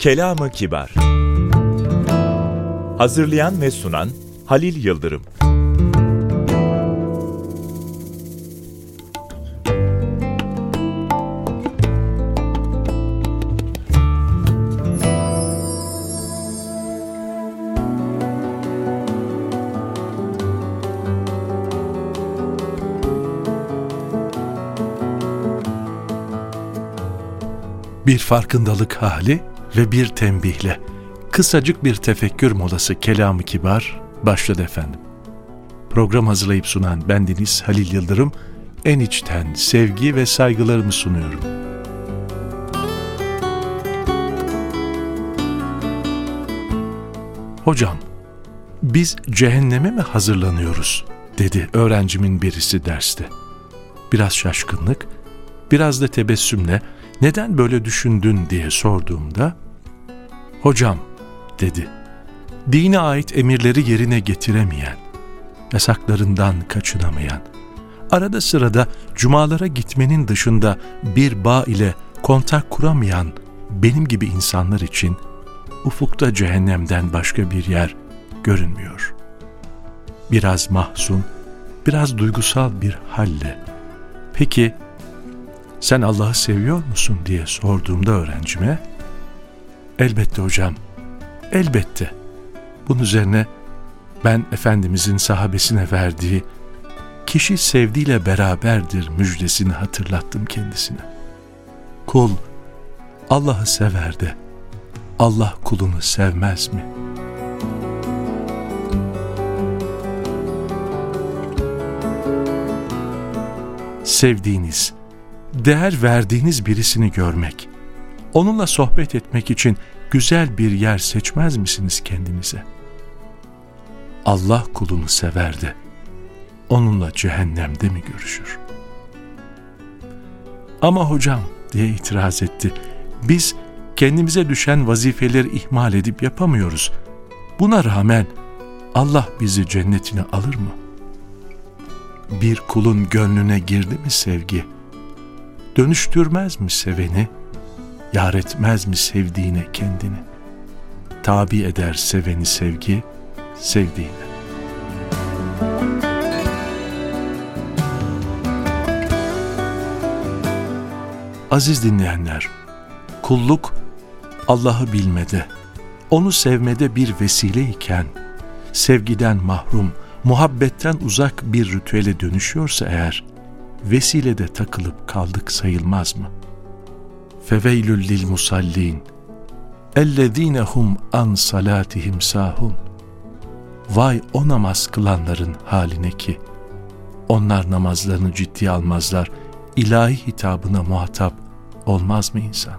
Kelam-ı Kibar. Hazırlayan ve sunan Halil Yıldırım. Bir farkındalık hali ve bir tembihle kısacık bir tefekkür molası Kelam-ı Kibar başladı efendim. Program hazırlayıp sunan bendeniz Halil Yıldırım, en içten sevgi ve saygılarımı sunuyorum. Hocam, biz cehenneme mi hazırlanıyoruz, dedi öğrencimin birisi derste. Biraz şaşkınlık, biraz da tebessümle neden böyle düşündün diye sorduğumda, hocam, dedi, dine ait emirleri yerine getiremeyen, yasaklarından kaçınamayan, arada sırada cumalara gitmenin dışında bir bağ ile kontak kuramayan benim gibi insanlar için ufukta cehennemden başka bir yer görünmüyor. Biraz mahzun, biraz duygusal bir halle, peki sen Allah'ı seviyor musun diye sorduğumda öğrencime, elbette hocam, elbette. Bunun üzerine ben Efendimizin sahabesine verdiği kişi sevdiğiyle beraberdir müjdesini hatırlattım kendisine. Kul Allah'ı sever de Allah kulunu sevmez mi? Sevdiğiniz, değer verdiğiniz birisini görmek, onunla sohbet etmek için güzel bir yer seçmez misiniz kendinize? Allah kulunu sever de onunla cehennemde mi görüşür? Ama hocam, diye itiraz etti, biz kendimize düşen vazifeleri ihmal edip yapamıyoruz. Buna rağmen Allah bizi cennetine alır mı? Bir kulun gönlüne girdi mi sevgi, dönüştürmez mi seveni, yar etmez mi sevdiğine kendini? Tabi eder seveni sevgi, sevdiğine. Aziz dinleyenler, kulluk Allah'ı bilmede, onu sevmede bir vesile iken, sevgiden mahrum, muhabbetten uzak bir ritüele dönüşüyorsa eğer, vesilede takılıp kaldık sayılmaz mı? Feveylül lil musallin ellezîne hum an salatihim sahun. Vay o namaz kılanların haline ki onlar namazlarını ciddiye almazlar, ilahi hitabına muhatap olmaz mı insan?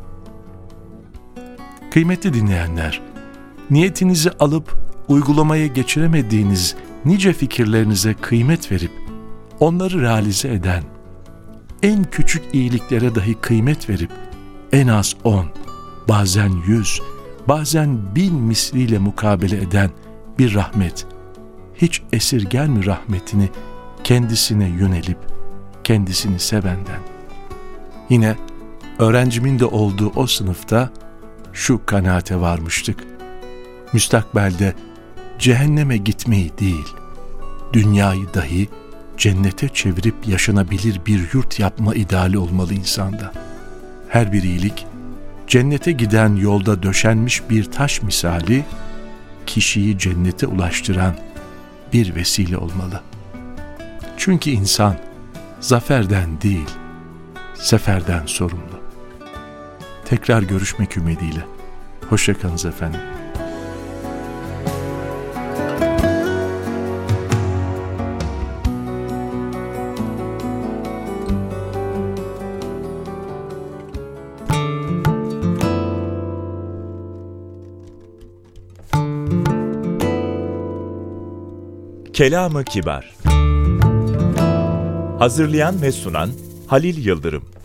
Kıymetli dinleyenler, niyetinizi alıp uygulamaya geçiremediğiniz nice fikirlerinize kıymet verip onları realize eden, en küçük iyiliklere dahi kıymet verip en az 10, bazen 100, bazen 1000 misliyle mukabele eden bir rahmet, hiç esirger mi rahmetini kendisine yönelip kendisini sevenden? Yine öğrencimin de olduğu o sınıfta şu kanaate varmıştık: müstakbelde cehenneme gitmeyi değil, dünyayı dahi cennete çevirip yaşanabilir bir yurt yapma ideali olmalı insanda. Her bir iyilik, cennete giden yolda döşenmiş bir taş misali, kişiyi cennete ulaştıran bir vesile olmalı. Çünkü insan, zaferden değil, seferden sorumlu. Tekrar görüşmek ümidiyle. Hoşça kalınız efendim. Kelam-ı Kibar. Hazırlayan ve sunan Halil Yıldırım.